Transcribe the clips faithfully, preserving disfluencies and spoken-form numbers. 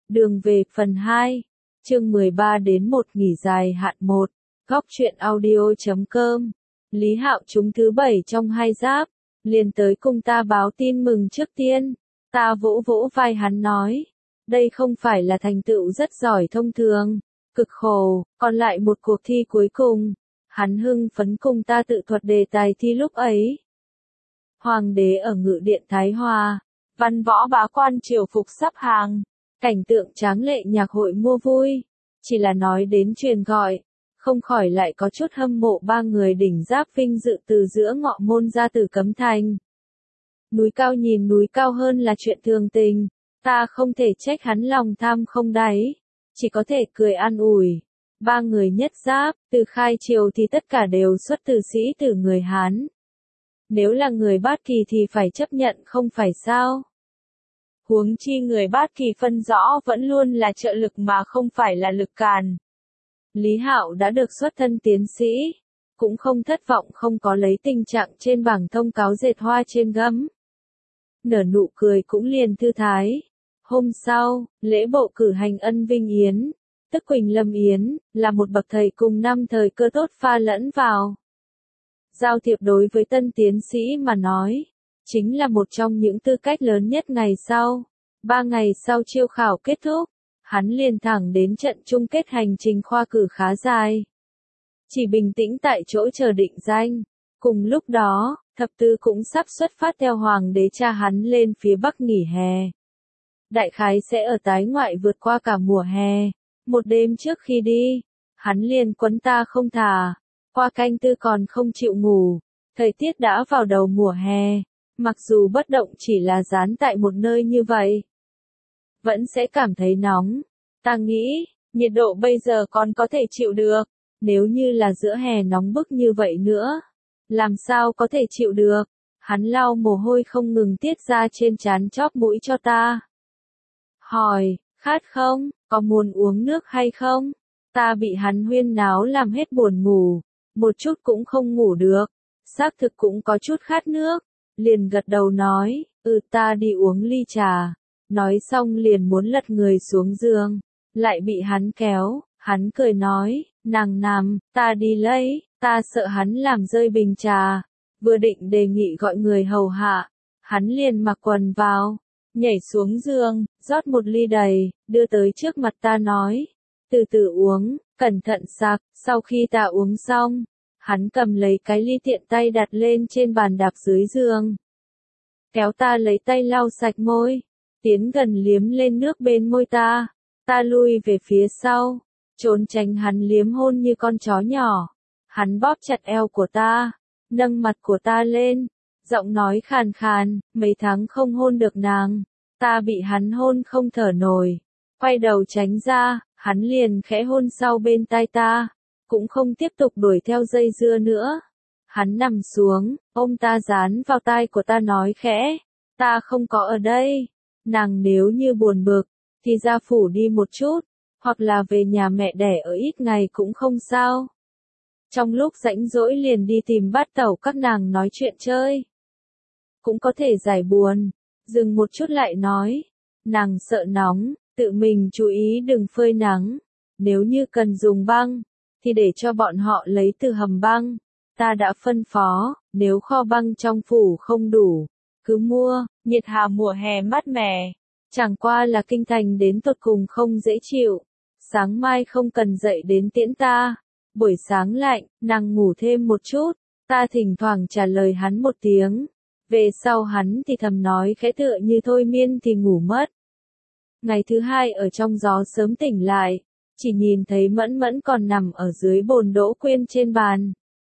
Đường về phần hai, chương mười ba đến một nghỉ dài hạn một, góc truyện audio chấm com. Lý Hạo trúng thứ bảy trong hai giáp, liền tới cùng ta báo tin mừng trước tiên. Ta vỗ vỗ vai hắn nói, đây không phải là thành tựu rất giỏi thông thường, cực khổ, còn lại một cuộc thi cuối cùng. Hắn hưng phấn cùng ta tự thuật đề tài thi lúc ấy. Hoàng đế ở ngự điện Thái Hòa, văn võ bá quan triều phục sắp hàng, cảnh tượng tráng lệ nhạc hội mua vui. Chỉ là nói đến truyền gọi, không khỏi lại có chút hâm mộ ba người đỉnh giáp vinh dự từ giữa ngọ môn ra từ Cấm Thành. Núi cao nhìn núi cao hơn là chuyện thường tình, ta không thể trách hắn lòng tham không đáy, chỉ có thể cười an ủi. Ba người nhất giáp, từ khai triều thì tất cả đều xuất từ sĩ tử người Hán. Nếu là người Bát Kỳ thì phải chấp nhận không phải sao? Huống chi người Bát Kỳ phân rõ vẫn luôn là trợ lực mà không phải là lực càn. Lý Hạo đã được xuất thân tiến sĩ, cũng không thất vọng không có lấy tình trạng trên bảng thông cáo dệt hoa trên gấm. Nở nụ cười cũng liền thư thái. Hôm sau, lễ bộ cử hành ân vinh yến, tức Quỳnh Lâm Yến, là một bậc thầy cùng năm thời cơ tốt pha lẫn vào. Giao thiệp đối với tân tiến sĩ mà nói, chính là một trong những tư cách lớn nhất ngày sau. Ba ngày sau chiêu khảo kết thúc, hắn liền thẳng đến trận chung kết hành trình khoa cử khá dài. Chỉ bình tĩnh tại chỗ chờ định danh. Cùng lúc đó, thập tứ cũng sắp xuất phát theo hoàng đế cha hắn lên phía bắc nghỉ hè. Đại khái sẽ ở tái ngoại vượt qua cả mùa hè. Một đêm trước khi đi, hắn liền quấn ta không thả. Qua canh tư còn không chịu ngủ. Thời tiết đã vào đầu mùa hè. Mặc dù bất động chỉ là dán tại một nơi như vậy, vẫn sẽ cảm thấy nóng. Ta nghĩ, nhiệt độ bây giờ còn có thể chịu được. Nếu như là giữa hè nóng bức như vậy nữa, làm sao có thể chịu được? Hắn lau mồ hôi không ngừng tiết ra trên trán chóp mũi cho ta. Hỏi, khát không? Có muốn uống nước hay không? Ta bị hắn huyên náo làm hết buồn ngủ. Một chút cũng không ngủ được. Xác thực cũng có chút khát nước. Liền gật đầu nói, ừ ta đi uống ly trà. Nói xong liền muốn lật người xuống giường. Lại bị hắn kéo. Hắn cười nói, nàng nằm, ta đi lấy. Ta sợ hắn làm rơi bình trà. Vừa định đề nghị gọi người hầu hạ. Hắn liền mặc quần vào. Nhảy xuống giường, rót một ly đầy, đưa tới trước mặt ta nói. Từ từ uống, cẩn thận sặc. Sau khi ta uống xong, hắn cầm lấy cái ly tiện tay đặt lên trên bàn đạp dưới giường. Kéo ta lấy tay lau sạch môi. Tiến gần liếm lên nước bên môi ta. Ta lui về phía sau. Trốn tránh hắn liếm hôn như con chó nhỏ. Hắn bóp chặt eo của ta. Nâng mặt của ta lên. Giọng nói khàn khàn, mấy tháng không hôn được nàng. Ta bị hắn hôn không thở nổi. Quay đầu tránh ra, hắn liền khẽ hôn sau bên tai ta. Cũng không tiếp tục đuổi theo dây dưa nữa. Hắn nằm xuống, ôm ta dán vào tai của ta nói khẽ. Ta không có ở đây. Nàng nếu như buồn bực, thì ra phủ đi một chút. Hoặc là về nhà mẹ đẻ ở ít ngày cũng không sao. Trong lúc rảnh rỗi liền đi tìm Bát Tẩu các nàng nói chuyện chơi. Cũng có thể giải buồn. Dừng một chút lại nói. Nàng sợ nóng, tự mình chú ý đừng phơi nắng. Nếu như cần dùng băng, thì để cho bọn họ lấy từ hầm băng. Ta đã phân phó, nếu kho băng trong phủ không đủ, cứ mua. Nhiệt hà mùa hè mát mẻ. Chẳng qua là kinh thành đến tột cùng không dễ chịu. Sáng mai không cần dậy đến tiễn ta. Buổi sáng lạnh, nàng ngủ thêm một chút. Ta thỉnh thoảng trả lời hắn một tiếng. Về sau hắn thì thầm nói khẽ tựa như thôi miên thì ngủ mất. Ngày thứ hai ở trong gió sớm tỉnh lại. Chỉ nhìn thấy Mẫn Mẫn còn nằm ở dưới bồn đỗ quyên trên bàn.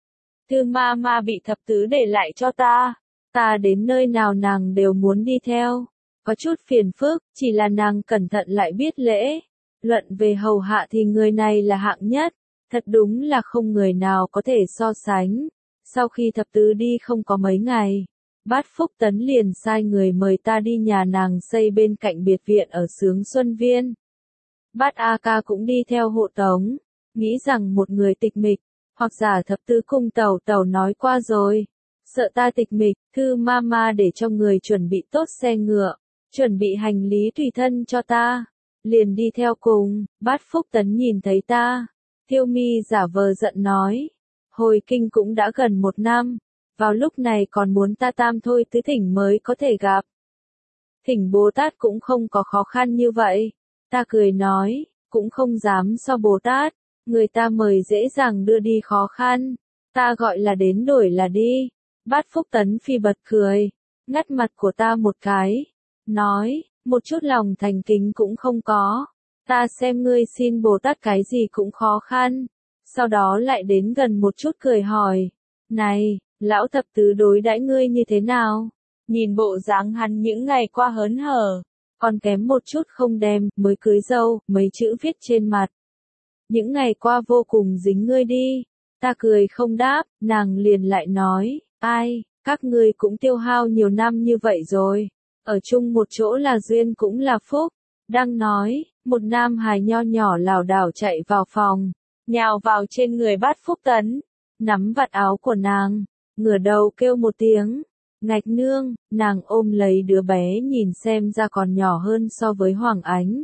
Thư ma ma bị thập tứ để lại cho ta. Ta đến nơi nào nàng đều muốn đi theo. Có chút phiền phức, chỉ là nàng cẩn thận lại biết lễ. Luận về hầu hạ thì người này là hạng nhất. Thật đúng là không người nào có thể so sánh. Sau khi thập tứ đi không có mấy ngày, Bát Phúc Tấn liền sai người mời ta đi nhà nàng xây bên cạnh biệt viện ở Sướng Xuân Viên. Bát A Ca cũng đi theo hộ tống, nghĩ rằng một người tịch mịch, hoặc giả thập tứ cung tẩu tẩu nói qua rồi. Sợ ta tịch mịch, Thư ma ma để cho người chuẩn bị tốt xe ngựa, chuẩn bị hành lý tùy thân cho ta. liền đi theo cùng. Bát Phúc Tấn nhìn thấy ta, Thiêu Mi giả vờ giận nói, hồi kinh cũng đã gần một năm, vào lúc này còn muốn ta tam thôi tứ thỉnh mới có thể gặp. Thỉnh Bồ Tát cũng không có khó khăn như vậy. Ta cười nói, cũng không dám so Bồ Tát, người ta mời dễ dàng đưa đi khó khăn, ta gọi là đến đổi là đi. Bát Phúc Tấn phi bật cười, ngắt mặt của ta một cái, nói, một chút lòng thành kính cũng không có, ta xem ngươi xin Bồ Tát cái gì cũng khó khăn. Sau đó lại đến gần một chút cười hỏi, này, lão thập tứ đối đãi ngươi như thế nào? Nhìn bộ dáng hắn những ngày qua hớn hở, còn kém một chút không đem, mới cưới dâu, mấy chữ viết trên mặt. Những ngày qua vô cùng dính ngươi đi. Ta cười không đáp, nàng liền lại nói, ai, các ngươi cũng tiêu hao nhiều năm như vậy rồi, ở chung một chỗ là duyên cũng là phúc. Đang nói, một nam hài nho nhỏ lảo đảo chạy vào phòng, nhào vào trên người Bát Phúc Tấn, nắm vạt áo của nàng, ngửa đầu kêu một tiếng, ngạch nương. Nàng ôm lấy đứa bé nhìn xem ra còn nhỏ hơn so với Hoàng Ánh,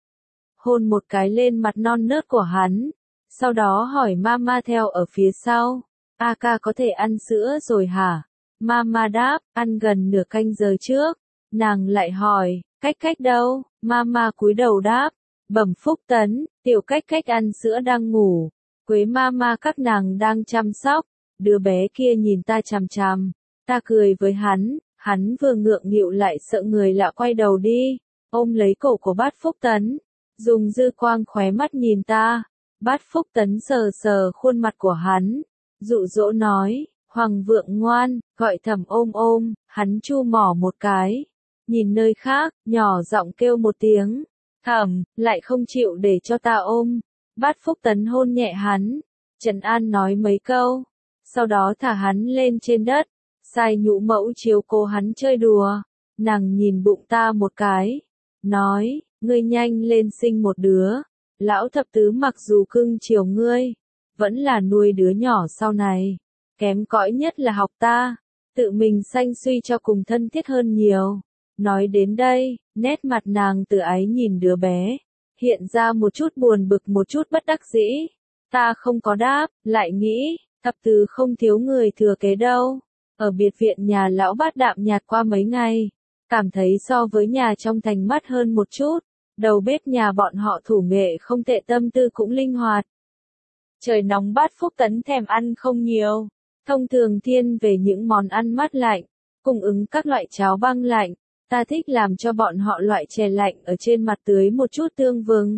hôn một cái lên mặt non nớt của hắn, sau đó hỏi Mama theo ở phía sau, A ca có thể ăn sữa rồi hả? Mama đáp, ăn gần nửa canh giờ trước. Nàng lại hỏi, cách cách đâu? Mama cúi đầu đáp, bẩm Phúc Tấn, tiểu cách cách ăn sữa đang ngủ, Quế Mama các nàng đang chăm sóc. Đứa bé kia nhìn ta chằm chằm, ta cười với hắn, hắn vừa ngượng nghịu lại sợ người lạ quay đầu đi, ôm lấy cổ của Bát Phúc Tấn, dùng dư quang khóe mắt nhìn ta. Bát Phúc Tấn sờ sờ khuôn mặt của hắn, dụ dỗ nói, Hoàng vượng ngoan, gọi Thẩm ôm ôm. Hắn chu mỏ một cái, nhìn nơi khác, nhỏ giọng kêu một tiếng, Thẩm, lại không chịu để cho ta ôm. Bát Phúc Tấn hôn nhẹ hắn, trấn an nói mấy câu, sau đó thả hắn lên trên đất, sai nhũ mẫu chiếu cố hắn chơi đùa. Nàng nhìn bụng ta một cái, nói, ngươi nhanh lên sinh một đứa. Lão thập tứ mặc dù cưng chiều ngươi, vẫn là nuôi đứa nhỏ sau này, kém cỏi nhất là học ta, tự mình sanh suy cho cùng thân thiết hơn nhiều. Nói đến đây, nét mặt nàng từ ái nhìn đứa bé, hiện ra một chút buồn bực một chút bất đắc dĩ. Ta không có đáp, lại nghĩ, thập tứ không thiếu người thừa kế đâu. Ở biệt viện nhà lão Bát đạm nhạt qua mấy ngày, cảm thấy so với nhà trong thành mắt hơn một chút. Đầu bếp nhà bọn họ thủ nghệ không tệ, tâm tư cũng linh hoạt. Trời nóng Bát Phúc Tấn thèm ăn không nhiều, thông thường thiên về những món ăn mát lạnh, cung ứng các loại cháo băng lạnh. Ta thích làm cho bọn họ loại chè lạnh ở trên mặt tưới một chút tương vừng,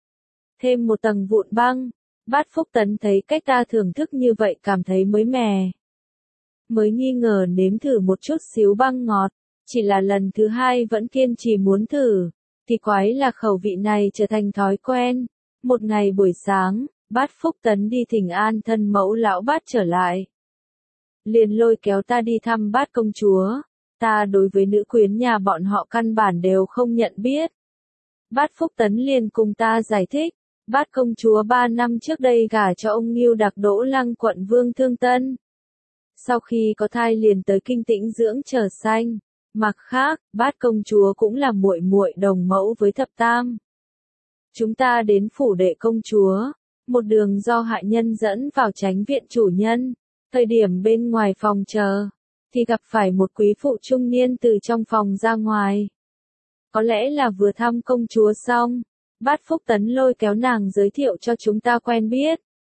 thêm một tầng vụn băng. Bát Phúc Tấn thấy cách ta thưởng thức như vậy cảm thấy mới mẻ, mới nghi ngờ nếm thử một chút xíu băng ngọt, chỉ là lần thứ hai vẫn kiên trì muốn thử. Thì quái là khẩu vị này trở thành thói quen. Một ngày buổi sáng, Bát Phúc Tấn đi thỉnh an thân mẫu lão Bát trở lại, liền lôi kéo ta đi thăm Bát công chúa. Ta đối với nữ quyến nhà bọn họ căn bản đều không nhận biết. Bát Phúc Tấn liền cùng ta giải thích, Bát công chúa ba năm trước đây gả cho ông Ngưu Đặc Đỗ Lăng quận Vương Thương Tân. Sau khi có thai liền tới Kinh Tĩnh dưỡng trở sanh. Mặt khác, Bát công chúa cũng là muội muội đồng mẫu với thập tam. Chúng ta đến phủ đệ công chúa, một đường do hạ nhân dẫn vào chánh viện chủ nhân. Thời điểm bên ngoài phòng chờ, thì gặp phải một quý phụ trung niên từ trong phòng ra ngoài. Có lẽ là vừa thăm công chúa xong, Bát Phúc Tấn lôi kéo nàng giới thiệu cho chúng ta quen biết.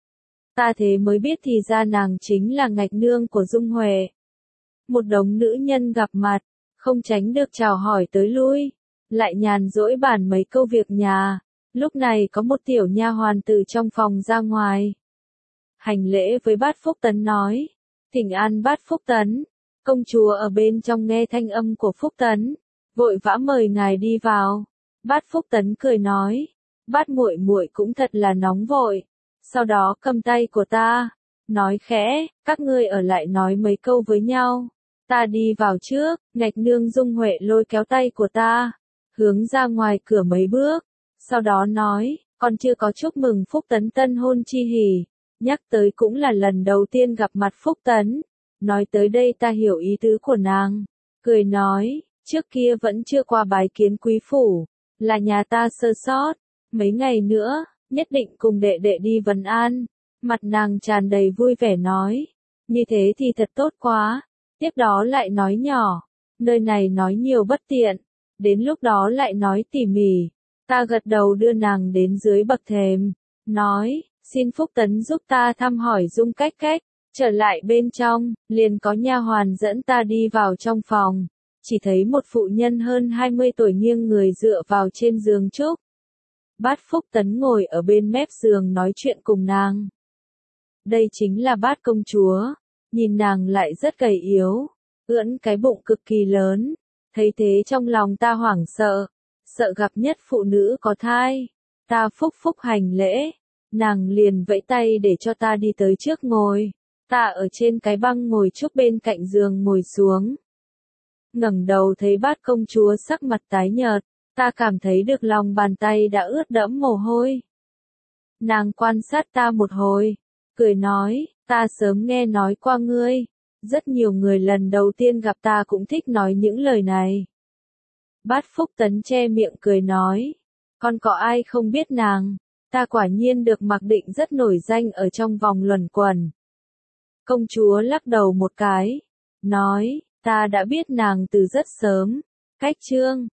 Ta thế mới biết thì ra nàng chính là ngạch nương của Dung Huệ. Một đống nữ nhân gặp mặt, không tránh được chào hỏi tới lui, lại nhàn rỗi bàn mấy câu việc nhà. Lúc này có một tiểu nha hoàn từ trong phòng ra ngoài, hành lễ với Bát Phúc Tấn nói, thỉnh an Bát Phúc Tấn. Công chúa ở bên trong nghe thanh âm của Phúc Tấn, vội vã mời ngài đi vào. Bát Phúc Tấn cười nói, Bát muội muội cũng thật là nóng vội. Sau đó cầm tay của ta, nói khẽ, các ngươi ở lại nói mấy câu với nhau. Ta đi vào trước, ngạch nương Dung Huệ lôi kéo tay của ta, hướng ra ngoài cửa mấy bước, sau đó nói, còn chưa có chúc mừng Phúc Tấn tân hôn chi hỉ. Nhắc tới cũng là lần đầu tiên gặp mặt Phúc Tấn. Nói tới đây ta hiểu ý tứ của nàng, cười nói, trước kia vẫn chưa qua bái kiến quý phủ, là nhà ta sơ sót, mấy ngày nữa, nhất định cùng đệ đệ đi vấn an. Mặt nàng tràn đầy vui vẻ nói, như thế thì thật tốt quá. Tiếp đó lại nói nhỏ, nơi này nói nhiều bất tiện, đến lúc đó lại nói tỉ mỉ. Ta gật đầu đưa nàng đến dưới bậc thềm, nói, xin Phúc Tấn giúp ta thăm hỏi Dung Cách Cách. Trở lại bên trong, liền có nha hoàn dẫn ta đi vào trong phòng, chỉ thấy một phụ nhân hơn hai mươi tuổi nghiêng người dựa vào trên giường trúc. Bát Phúc Tấn ngồi ở bên mép giường nói chuyện cùng nàng. Đây chính là Bát công chúa, nhìn nàng lại rất gầy yếu, ưỡn cái bụng cực kỳ lớn, thấy thế trong lòng ta hoảng sợ, sợ gặp nhất phụ nữ có thai. Ta phúc phúc hành lễ, nàng liền vẫy tay để cho ta đi tới trước ngồi. Ta ở trên cái băng ngồi trúc bên cạnh giường ngồi xuống. Ngẩng đầu thấy Bát công chúa sắc mặt tái nhợt, ta cảm thấy được lòng bàn tay đã ướt đẫm mồ hôi. Nàng quan sát ta một hồi, cười nói, ta sớm nghe nói qua ngươi, rất nhiều người lần đầu tiên gặp ta cũng thích nói những lời này. Bát Phúc Tấn che miệng cười nói, còn có ai không biết nàng, ta quả nhiên được mặc định rất nổi danh ở trong vòng luẩn quẩn. Công chúa lắc đầu một cái, nói, ta đã biết nàng từ rất sớm. Cách chương